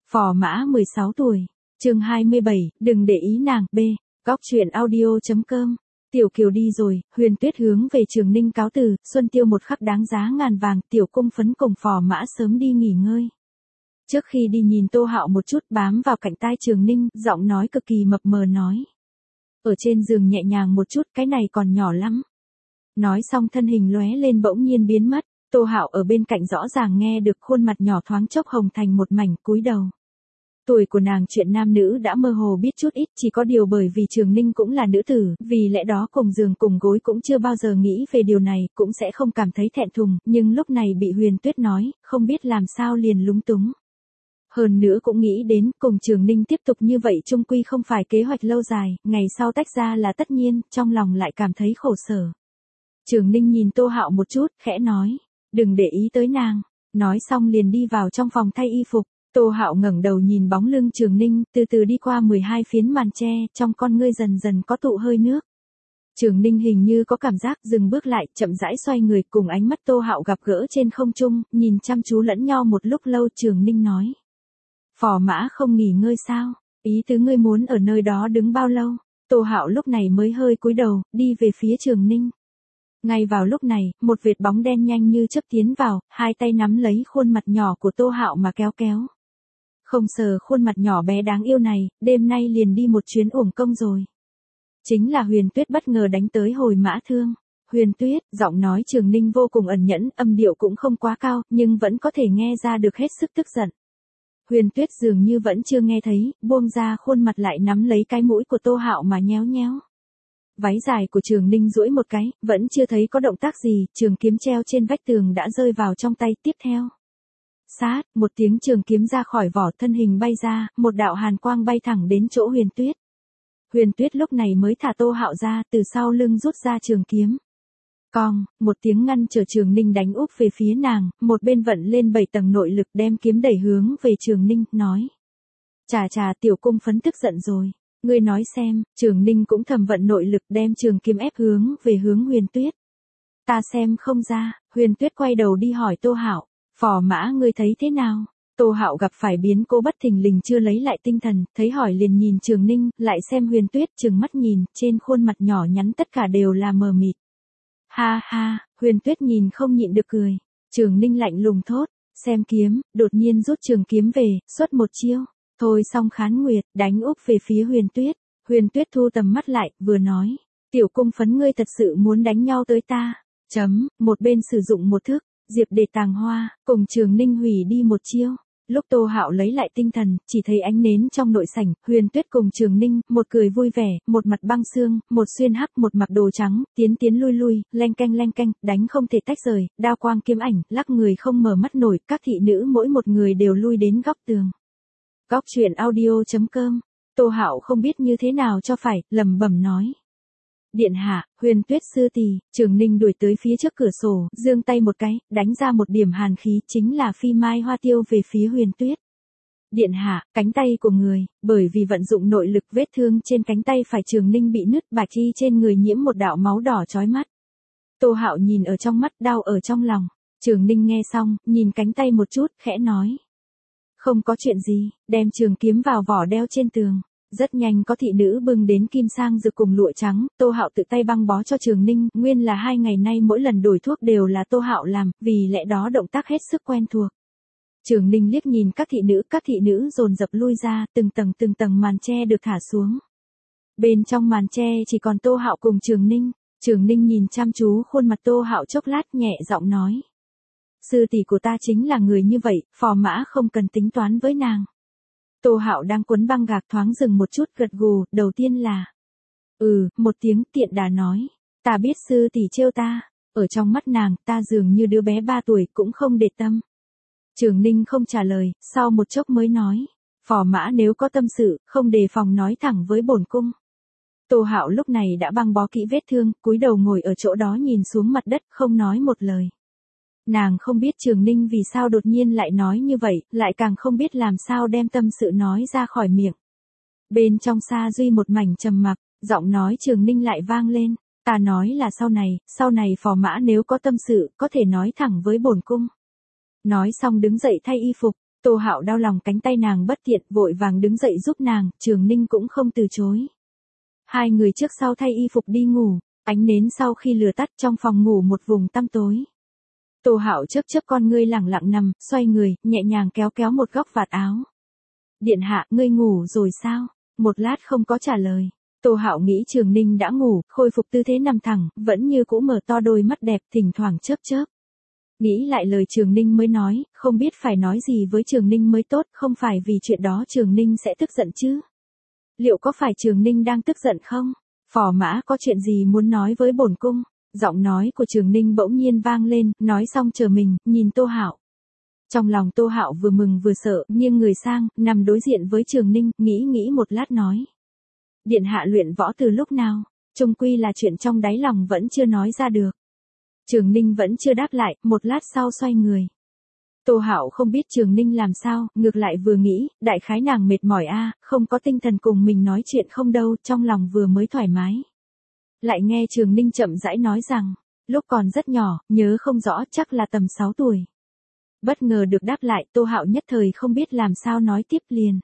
Phò Mã 16 tuổi. Chương 27, đừng để ý nàng. B. Góc truyện audio.com. Tiểu Kiều đi rồi, Huyền Tuyết hướng về Trường Ninh cáo từ, Xuân Tiêu một khắc đáng giá ngàn vàng, Tiểu Cung Phấn cùng Phò Mã sớm đi nghỉ ngơi. Trước khi đi nhìn Tô Hạo một chút, bám vào cạnh tai Trường Ninh, giọng nói cực kỳ mập mờ nói. Ở trên giường nhẹ nhàng một chút, cái này còn nhỏ lắm. Nói xong thân hình lóe lên bỗng nhiên biến mất, Tô Hạo ở bên cạnh rõ ràng nghe được, khuôn mặt nhỏ thoáng chốc hồng thành một mảnh, cúi đầu. Tuổi của nàng chuyện nam nữ đã mơ hồ biết chút ít, chỉ có điều bởi vì Trường Ninh cũng là nữ tử, vì lẽ đó cùng giường cùng gối cũng chưa bao giờ nghĩ về điều này, cũng sẽ không cảm thấy thẹn thùng, nhưng lúc này bị Huyền Tuyết nói, không biết làm sao liền lúng túng. Hơn nữa cũng nghĩ đến, cùng Trường Ninh tiếp tục như vậy chung quy không phải kế hoạch lâu dài, ngày sau tách ra là tất nhiên, trong lòng lại cảm thấy khổ sở. Trường Ninh nhìn Tô Hạo một chút, khẽ nói, đừng để ý tới nàng, nói xong liền đi vào trong phòng thay y phục. Tô Hạo ngẩng đầu nhìn bóng lưng Trường Ninh, từ từ đi qua 12 phiến màn che, trong con ngươi dần dần có tụ hơi nước. Trường Ninh hình như có cảm giác, dừng bước lại, chậm rãi xoay người, cùng ánh mắt Tô Hạo gặp gỡ trên không trung, nhìn chăm chú lẫn nhau một lúc lâu. Trường Ninh nói, Phò Mã không nghỉ ngơi sao? Ý tứ ngươi muốn ở nơi đó đứng bao lâu? Tô Hạo lúc này mới hơi cúi đầu, đi về phía Trường Ninh. Ngay vào lúc này, một vệt bóng đen nhanh như chớp tiến vào, hai tay nắm lấy khuôn mặt nhỏ của Tô Hạo mà kéo kéo. Không sờ khuôn mặt nhỏ bé đáng yêu này, đêm nay liền đi một chuyến uổng công rồi. Chính là Huyền Tuyết bất ngờ đánh tới hồi mã thương. Huyền Tuyết, giọng nói Trường Ninh vô cùng ẩn nhẫn, âm điệu cũng không quá cao, nhưng vẫn có thể nghe ra được hết sức tức giận. Huyền Tuyết dường như vẫn chưa nghe thấy, buông ra khuôn mặt lại nắm lấy cái mũi của Tô Hạo mà nhéo nhéo. Váy dài của Trường Ninh duỗi một cái, vẫn chưa thấy có động tác gì, trường kiếm treo trên vách tường đã rơi vào trong tay. Tiếp theo, sát, một tiếng trường kiếm ra khỏi vỏ, thân hình bay ra, một đạo hàn quang bay thẳng đến chỗ Huyền Tuyết. Huyền Tuyết lúc này mới thả Tô Hạo ra, từ sau lưng rút ra trường kiếm. Cong, một tiếng ngăn trở Trường Ninh đánh úp về phía nàng, một bên vận lên 7 tầng nội lực đem kiếm đẩy hướng về Trường Ninh, nói. Chà, Tiểu Cung Phấn tức giận rồi. Ngươi nói xem. Trường Ninh cũng thầm vận nội lực đem trường kiếm ép hướng về hướng Huyền Tuyết. Ta xem không ra. Huyền Tuyết quay đầu đi hỏi Tô Hạo. Phò Mã ngươi thấy thế nào? Tô Hạo gặp phải biến cố bất thình lình chưa lấy lại tinh thần, thấy hỏi liền nhìn Trường Ninh, lại xem Huyền Tuyết, trừng mắt nhìn, trên khuôn mặt nhỏ nhắn tất cả đều là mờ mịt. Ha ha, Huyền Tuyết nhìn không nhịn được cười. Trường Ninh lạnh lùng thốt, xem kiếm, đột nhiên rút trường kiếm về, xuất một chiêu. Thôi xong khán nguyệt, đánh úp về phía Huyền Tuyết. Huyền Tuyết thu tầm mắt lại, vừa nói. Tiểu Cung Phấn ngươi thật sự muốn đánh nhau tới ta. Một bên sử dụng một thức, diệp để tàng hoa, cùng Trường Ninh hủy đi một chiêu. Lúc Tô Hạo lấy lại tinh thần, chỉ thấy ánh nến trong nội sảnh, Huyền Tuyết cùng Trường Ninh, một cười vui vẻ, một mặt băng xương, một xuyên hắc, một mặc đồ trắng, tiến lui, leng keng, đánh không thể tách rời, đao quang kiếm ảnh, lắc người không mở mắt nổi, các thị nữ mỗi một người đều lui đến góc tường. Góc truyện audio.com. Tô Hạo không biết như thế nào cho phải, lẩm bẩm nói. Điện hạ, Huyền Tuyết sư tỷ. Trường Ninh đuổi tới phía trước cửa sổ, giương tay một cái, đánh ra một điểm hàn khí, chính là phi mai hoa tiêu về phía Huyền Tuyết. Điện hạ, cánh tay của người, bởi vì vận dụng nội lực vết thương trên cánh tay phải Trường Ninh bị nứt, bạch y trên người nhiễm một đạo máu đỏ chói mắt. Tô Hạo nhìn ở trong mắt, đau ở trong lòng. Trường Ninh nghe xong, nhìn cánh tay một chút, khẽ nói. Không có chuyện gì, đem trường kiếm vào vỏ đeo trên tường. Rất nhanh có thị nữ bưng đến kim sang dược cùng lụa trắng, Tô Hạo tự tay băng bó cho Trường Ninh, nguyên là 2 ngày nay mỗi lần đổi thuốc đều là Tô Hạo làm, vì lẽ đó động tác hết sức quen thuộc. Trường Ninh liếc nhìn các thị nữ dồn dập lui ra, từng tầng màn che được thả xuống. Bên trong màn che chỉ còn Tô Hạo cùng Trường Ninh. Trường Ninh nhìn chăm chú khuôn mặt Tô Hạo chốc lát, nhẹ giọng nói. Sư tỷ của ta chính là người như vậy, Phò Mã không cần tính toán với nàng. Tô Hạo đang quấn băng gạc thoáng dừng một chút, gật gù, đầu tiên là. Một tiếng tiện đà nói. Ta biết sư tỷ trêu ta, ở trong mắt nàng, ta dường như đứa bé 3 tuổi cũng không để tâm. Trường Ninh không trả lời, sau một chốc mới nói. Phò Mã nếu có tâm sự, không đề phòng nói thẳng với bổn cung. Tô Hạo lúc này đã băng bó kỹ vết thương, cúi đầu ngồi ở chỗ đó nhìn xuống mặt đất, không nói một lời. Nàng không biết Trường Ninh vì sao đột nhiên lại nói như vậy, lại càng không biết làm sao đem tâm sự nói ra khỏi miệng. Bên trong Sa Duy một mảnh trầm mặc, giọng nói Trường Ninh lại vang lên, ta nói là sau này Phò Mã nếu có tâm sự, có thể nói thẳng với bổn cung. Nói xong đứng dậy thay y phục, Tô Hạo đau lòng cánh tay nàng bất tiện, vội vàng đứng dậy giúp nàng, Trường Ninh cũng không từ chối. Hai người trước sau thay y phục đi ngủ, ánh nến sau khi lửa tắt trong phòng ngủ một vùng tăm tối. Tô Hạo chớp chớp con ngươi lẳng lặng nằm, xoay người, nhẹ nhàng kéo kéo một góc vạt áo. Điện hạ, ngươi ngủ rồi sao? Một lát không có trả lời. Tô Hạo nghĩ Trường Ninh đã ngủ, khôi phục tư thế nằm thẳng, vẫn như cũ mở to đôi mắt đẹp, thỉnh thoảng chớp chớp. Nghĩ lại lời Trường Ninh mới nói, không biết phải nói gì với Trường Ninh mới tốt, không phải vì chuyện đó Trường Ninh sẽ tức giận chứ? Liệu có phải Trường Ninh đang tức giận không? Phò mã có chuyện gì muốn nói với bổn cung? Giọng nói của Trường Ninh bỗng nhiên vang lên, nói xong chờ mình, nhìn Tô Hạo. Trong lòng Tô Hạo vừa mừng vừa sợ, nghiêng người sang, nằm đối diện với Trường Ninh, nghĩ một lát nói. Điện hạ luyện võ từ lúc nào? Chung quy là chuyện trong đáy lòng vẫn chưa nói ra được. Trường Ninh vẫn chưa đáp lại, một lát sau xoay người. Tô Hạo không biết Trường Ninh làm sao, ngược lại vừa nghĩ, đại khái nàng mệt mỏi không có tinh thần cùng mình nói chuyện không đâu, trong lòng vừa mới thoải mái. Lại nghe Trường Ninh chậm rãi nói rằng, lúc còn rất nhỏ, nhớ không rõ, chắc là tầm 6 tuổi. Bất ngờ được đáp lại, Tô Hạo nhất thời không biết làm sao nói tiếp liền.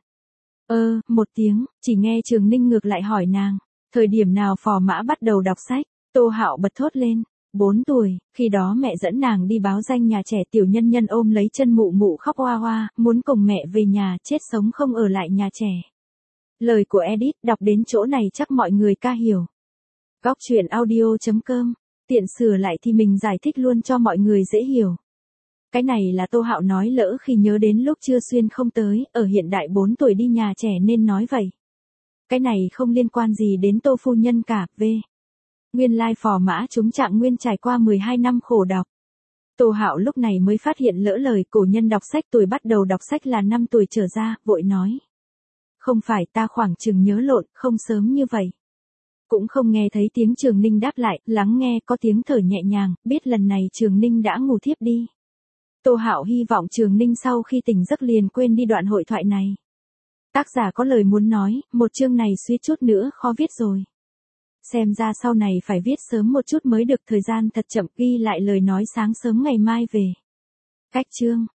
Một tiếng, chỉ nghe Trường Ninh ngược lại hỏi nàng, thời điểm nào phò mã bắt đầu đọc sách? Tô Hạo bật thốt lên, 4 tuổi, khi đó mẹ dẫn nàng đi báo danh nhà trẻ, Tiểu Nhân Nhân ôm lấy chân mụ mụ khóc oa oa, muốn cùng mẹ về nhà, chết sống không ở lại nhà trẻ. Lời của Edit đọc đến chỗ này chắc mọi người ca hiểu. Góc truyện audio.com, tiện sửa lại thì mình giải thích luôn cho mọi người dễ hiểu. Cái này là Tô Hạo nói lỡ khi nhớ đến lúc chưa xuyên không tới, ở hiện đại 4 tuổi đi nhà trẻ nên nói vậy. Cái này không liên quan gì đến Tô phu nhân cả, Nguyên lai phò mã chúng Trạng Nguyên trải qua 12 năm khổ đọc. Tô Hạo lúc này mới phát hiện lỡ lời, cổ nhân đọc sách tuổi bắt đầu đọc sách là 5 tuổi trở ra, vội nói. Không phải, ta khoảng chừng nhớ lộn, không sớm như vậy. Cũng không nghe thấy tiếng Trường Ninh đáp lại, lắng nghe có tiếng thở nhẹ nhàng, biết lần này Trường Ninh đã ngủ thiếp đi. Tô Hạo hy vọng Trường Ninh sau khi tỉnh giấc liền quên đi đoạn hội thoại này. Tác giả có lời muốn nói, một chương này suýt chút nữa khó viết rồi. Xem ra sau này phải viết sớm một chút mới được, thời gian thật chậm, ghi lại lời nói sáng sớm ngày mai về. Cách chương.